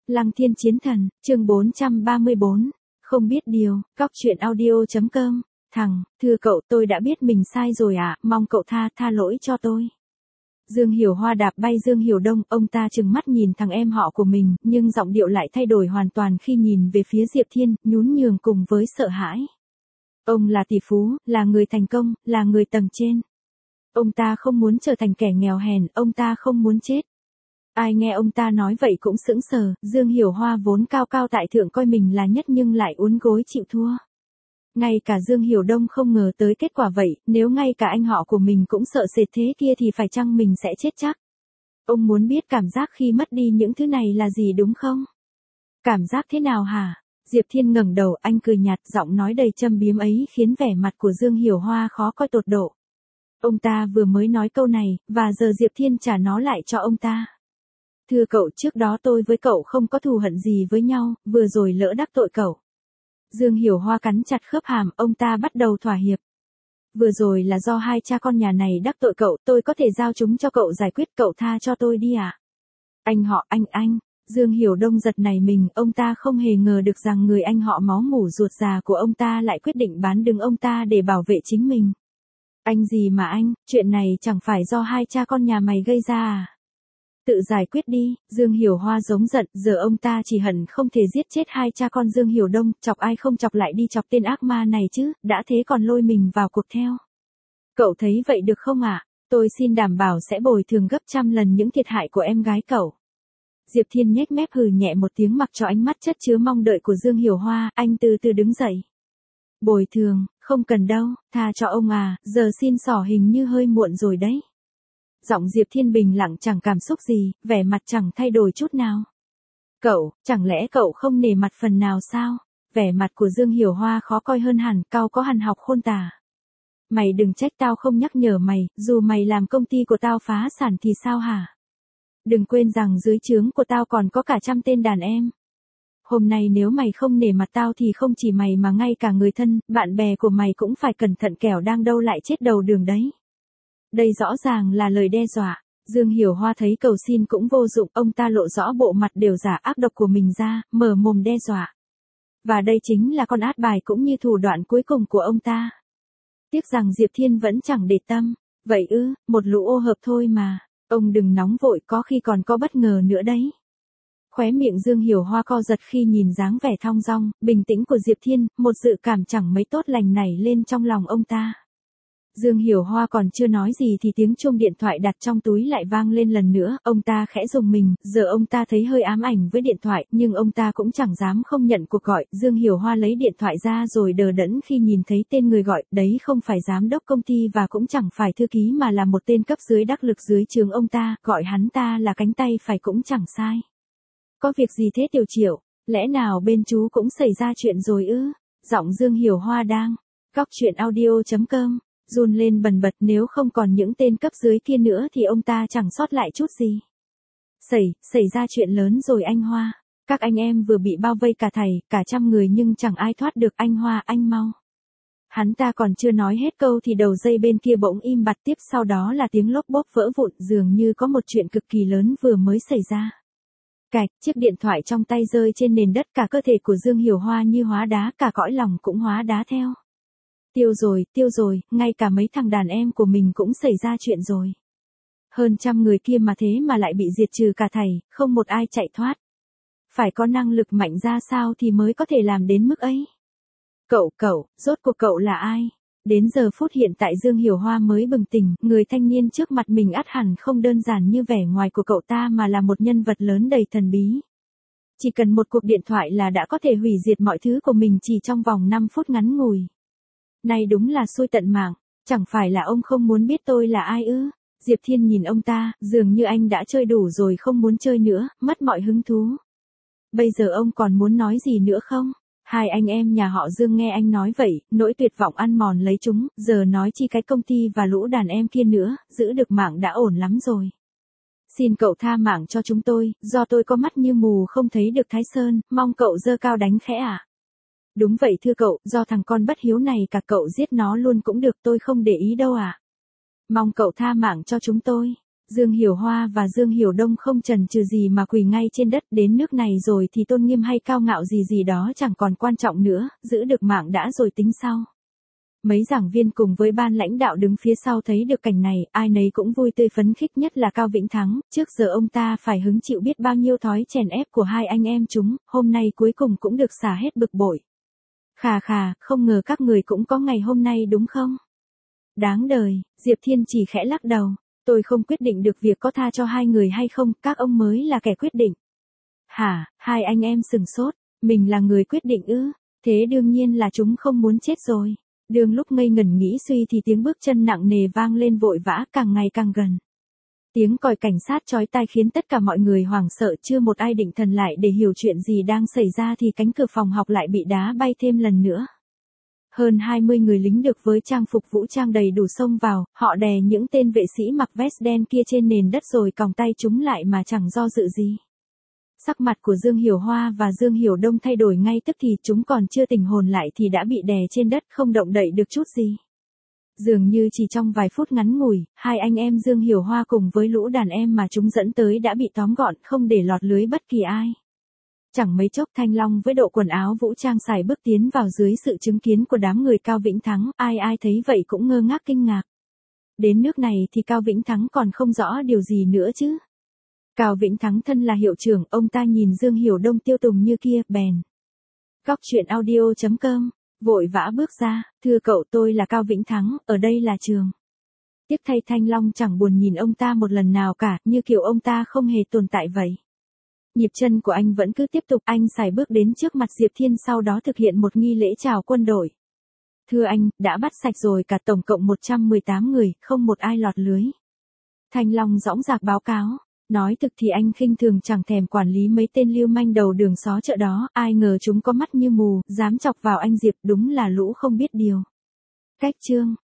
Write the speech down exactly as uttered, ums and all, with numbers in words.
Lăng Thiên Chiến Thần, chương bốn trăm ba mươi bốn. Không biết điều, cóc truyện audio.com. Thằng, thưa cậu, tôi đã biết mình sai rồi ạ, à, mong cậu tha, tha lỗi cho tôi. Dương Hiểu Hoa đạp bay Dương Hiểu Đông, ông ta trừng mắt nhìn thằng em họ của mình, nhưng giọng điệu lại thay đổi hoàn toàn khi nhìn về phía Diệp Thiên, nhún nhường cùng với sợ hãi. Ông là tỷ phú, là người thành công, là người tầng trên. Ông ta không muốn trở thành kẻ nghèo hèn, ông ta không muốn chết. Ai nghe ông ta nói vậy cũng sững sờ, Dương Hiểu Hoa vốn cao cao tại thượng coi mình là nhất nhưng lại uốn gối chịu thua. Ngay cả Dương Hiểu Đông không ngờ tới kết quả vậy, nếu ngay cả anh họ của mình cũng sợ sệt thế kia thì phải chăng mình sẽ chết chắc. Ông muốn biết cảm giác khi mất đi những thứ này là gì đúng không? Cảm giác thế nào hả? Diệp Thiên ngẩng đầu, anh cười nhạt, giọng nói đầy châm biếm ấy khiến vẻ mặt của Dương Hiểu Hoa khó coi tột độ. Ông ta vừa mới nói câu này, và giờ Diệp Thiên trả nó lại cho ông ta. Thưa cậu, trước đó tôi với cậu không có thù hận gì với nhau, vừa rồi lỡ đắc tội cậu. Dương Hiểu Hoa cắn chặt khớp hàm, ông ta bắt đầu thỏa hiệp. Vừa rồi là do hai cha con nhà này đắc tội cậu, tôi có thể giao chúng cho cậu giải quyết, cậu tha cho tôi đi ạ. À? Anh họ, anh anh, Dương Hiểu Đông giật nảy mình, ông ta không hề ngờ được rằng người anh họ máu mủ ruột già của ông ta lại quyết định bán đứng ông ta để bảo vệ chính mình. Anh gì mà anh, chuyện này chẳng phải do hai cha con nhà mày gây ra à? Tự giải quyết đi, Dương Hiểu Hoa giống giận, giờ ông ta chỉ hận không thể giết chết hai cha con Dương Hiểu Đông, chọc ai không chọc lại đi chọc tên ác ma này chứ, đã thế còn lôi mình vào cuộc theo. Cậu thấy vậy được không ạ? À? Tôi xin đảm bảo sẽ bồi thường gấp trăm lần những thiệt hại của em gái cậu. Diệp Thiên nhếch mép hừ nhẹ một tiếng mặc cho ánh mắt chất chứa mong đợi của Dương Hiểu Hoa, anh từ từ đứng dậy. Bồi thường, không cần đâu, tha cho ông à, giờ xin xỏ hình như hơi muộn rồi đấy. Giọng Diệp Thiên bình lặng chẳng cảm xúc gì, vẻ mặt chẳng thay đổi chút nào. Cậu, chẳng lẽ cậu không nể mặt phần nào sao? Vẻ mặt của Dương Hiểu Hoa khó coi hơn hẳn, cau có hằn học khôn tả. Mày đừng trách tao không nhắc nhở mày, dù mày làm công ty của tao phá sản thì sao hả? Đừng quên rằng dưới trướng của tao còn có cả trăm tên đàn em. Hôm nay nếu mày không nể mặt tao thì không chỉ mày mà ngay cả người thân, bạn bè của mày cũng phải cẩn thận kẻo đang đâu lại chết đầu đường đấy. Đây rõ ràng là lời đe dọa. Dương Hiểu Hoa thấy cầu xin cũng vô dụng, ông ta lộ rõ bộ mặt đều giả ác độc của mình ra, mở mồm đe dọa. Và đây chính là con át bài cũng như thủ đoạn cuối cùng của ông ta. Tiếc rằng Diệp Thiên vẫn chẳng để tâm. Vậy ư, một lũ ô hợp thôi mà. Ông đừng nóng vội, có khi còn có bất ngờ nữa đấy. Khóe miệng Dương Hiểu Hoa co giật khi nhìn dáng vẻ thong dong, bình tĩnh của Diệp Thiên, một dự cảm chẳng mấy tốt lành nảy lên trong lòng ông ta. Dương Hiểu Hoa còn chưa nói gì thì tiếng chuông điện thoại đặt trong túi lại vang lên lần nữa, ông ta khẽ rùng mình, giờ ông ta thấy hơi ám ảnh với điện thoại, nhưng ông ta cũng chẳng dám không nhận cuộc gọi. Dương Hiểu Hoa lấy điện thoại ra rồi đờ đẫn khi nhìn thấy tên người gọi, đấy không phải giám đốc công ty và cũng chẳng phải thư ký mà là một tên cấp dưới đắc lực dưới trướng ông ta, gọi hắn ta là cánh tay phải cũng chẳng sai. Có việc gì thế Tiểu Triệu, lẽ nào bên chú cũng xảy ra chuyện rồi ư? Giọng Dương Hiểu Hoa đang, cóc truyện audio.com. Run lên bần bật, nếu không còn những tên cấp dưới kia nữa thì ông ta chẳng sót lại chút gì. Xảy, xảy ra chuyện lớn rồi anh Hoa. Các anh em vừa bị bao vây cả thầy, cả trăm người nhưng chẳng ai thoát được, anh Hoa, anh mau. Hắn ta còn chưa nói hết câu thì đầu dây bên kia bỗng im bặt, tiếp sau đó là tiếng lốp bốp vỡ vụn, dường như có một chuyện cực kỳ lớn vừa mới xảy ra. Cạch, chiếc điện thoại trong tay rơi trên nền đất, cả cơ thể của Dương Hiểu Hoa như hóa đá, cả cõi lòng cũng hóa đá theo. Tiêu rồi, tiêu rồi, ngay cả mấy thằng đàn em của mình cũng xảy ra chuyện rồi. Hơn trăm người kia mà thế mà lại bị diệt trừ cả thảy, không một ai chạy thoát. Phải có năng lực mạnh ra sao thì mới có thể làm đến mức ấy. Cậu, cậu, rốt cuộc cậu là ai? Đến giờ phút hiện tại Dương Hiểu Hoa mới bừng tỉnh, người thanh niên trước mặt mình ắt hẳn không đơn giản như vẻ ngoài của cậu ta mà là một nhân vật lớn đầy thần bí. Chỉ cần một cuộc điện thoại là đã có thể hủy diệt mọi thứ của mình chỉ trong vòng năm phút ngắn ngủi. Này đúng là xui tận mạng, chẳng phải là ông không muốn biết tôi là ai ư? Diệp Thiên nhìn ông ta, dường như anh đã chơi đủ rồi không muốn chơi nữa, mất mọi hứng thú. Bây giờ ông còn muốn nói gì nữa không? Hai anh em nhà họ Dương nghe anh nói vậy, nỗi tuyệt vọng ăn mòn lấy chúng, giờ nói chi cái công ty và lũ đàn em kia nữa, giữ được mạng đã ổn lắm rồi. Xin cậu tha mạng cho chúng tôi, do tôi có mắt như mù không thấy được Thái Sơn, mong cậu giơ cao đánh khẽ ạ. À? Đúng vậy thưa cậu, do thằng con bất hiếu này cả cậu giết nó luôn cũng được, tôi không để ý đâu ạ. À? Mong cậu tha mạng cho chúng tôi. Dương Hiểu Hoa và Dương Hiểu Đông không chần chừ gì mà quỳ ngay trên đất, đến nước này rồi thì tôn nghiêm hay cao ngạo gì gì đó chẳng còn quan trọng nữa, giữ được mạng đã rồi tính sau. Mấy giảng viên cùng với ban lãnh đạo đứng phía sau thấy được cảnh này, ai nấy cũng vui tươi phấn khích, nhất là Cao Vĩnh Thắng, trước giờ ông ta phải hứng chịu biết bao nhiêu thói chèn ép của hai anh em chúng, hôm nay cuối cùng cũng được xả hết bực bội. Khà khà, không ngờ các người cũng có ngày hôm nay đúng không? Đáng đời, Diệp Thiên chỉ khẽ lắc đầu, tôi không quyết định được việc có tha cho hai người hay không, các ông mới là kẻ quyết định. Hả, hai anh em sừng sốt, mình là người quyết định ư, thế đương nhiên là chúng không muốn chết rồi. Đường lúc ngây ngẩn nghĩ suy thì tiếng bước chân nặng nề vang lên vội vã, càng ngày càng gần. Tiếng còi cảnh sát chói tai khiến tất cả mọi người hoảng sợ, chưa một ai định thần lại để hiểu chuyện gì đang xảy ra thì cánh cửa phòng học lại bị đá bay thêm lần nữa. Hơn hai mươi người lính được với trang phục vũ trang đầy đủ xông vào, họ đè những tên vệ sĩ mặc vest đen kia trên nền đất rồi còng tay chúng lại mà chẳng do dự gì. Sắc mặt của Dương Hiểu Hoa và Dương Hiểu Đông thay đổi ngay tức thì, chúng còn chưa tỉnh hồn lại thì đã bị đè trên đất không động đậy được chút gì. Dường như chỉ trong vài phút ngắn ngủi, hai anh em Dương Hiểu Hoa cùng với lũ đàn em mà chúng dẫn tới đã bị tóm gọn, không để lọt lưới bất kỳ ai. Chẳng mấy chốc Thanh Long với độ quần áo vũ trang xài bước tiến vào dưới sự chứng kiến của đám người Cao Vĩnh Thắng, ai ai thấy vậy cũng ngơ ngác kinh ngạc. Đến nước này thì Cao Vĩnh Thắng còn không rõ điều gì nữa chứ. Cao Vĩnh Thắng thân là hiệu trưởng, ông ta nhìn Dương Hiểu Đông tiêu tùng như kia, bèn. Góc truyện audio chấm com, vội vã bước ra, thưa cậu, tôi là Cao Vĩnh Thắng, ở đây là trường. Tiếc thay Thanh Long chẳng buồn nhìn ông ta một lần nào cả, như kiểu ông ta không hề tồn tại vậy. Nhịp chân của anh vẫn cứ tiếp tục, anh sải bước đến trước mặt Diệp Thiên, sau đó thực hiện một nghi lễ chào quân đội. Thưa anh, đã bắt sạch rồi cả, tổng cộng một trăm mười tám người, không một ai lọt lưới. Thanh Long dõng dạc báo cáo. Nói thực thì anh khinh thường chẳng thèm quản lý mấy tên lưu manh đầu đường xó chợ đó, ai ngờ chúng có mắt như mù, dám chọc vào anh Diệp, đúng là lũ không biết điều. Cách chương.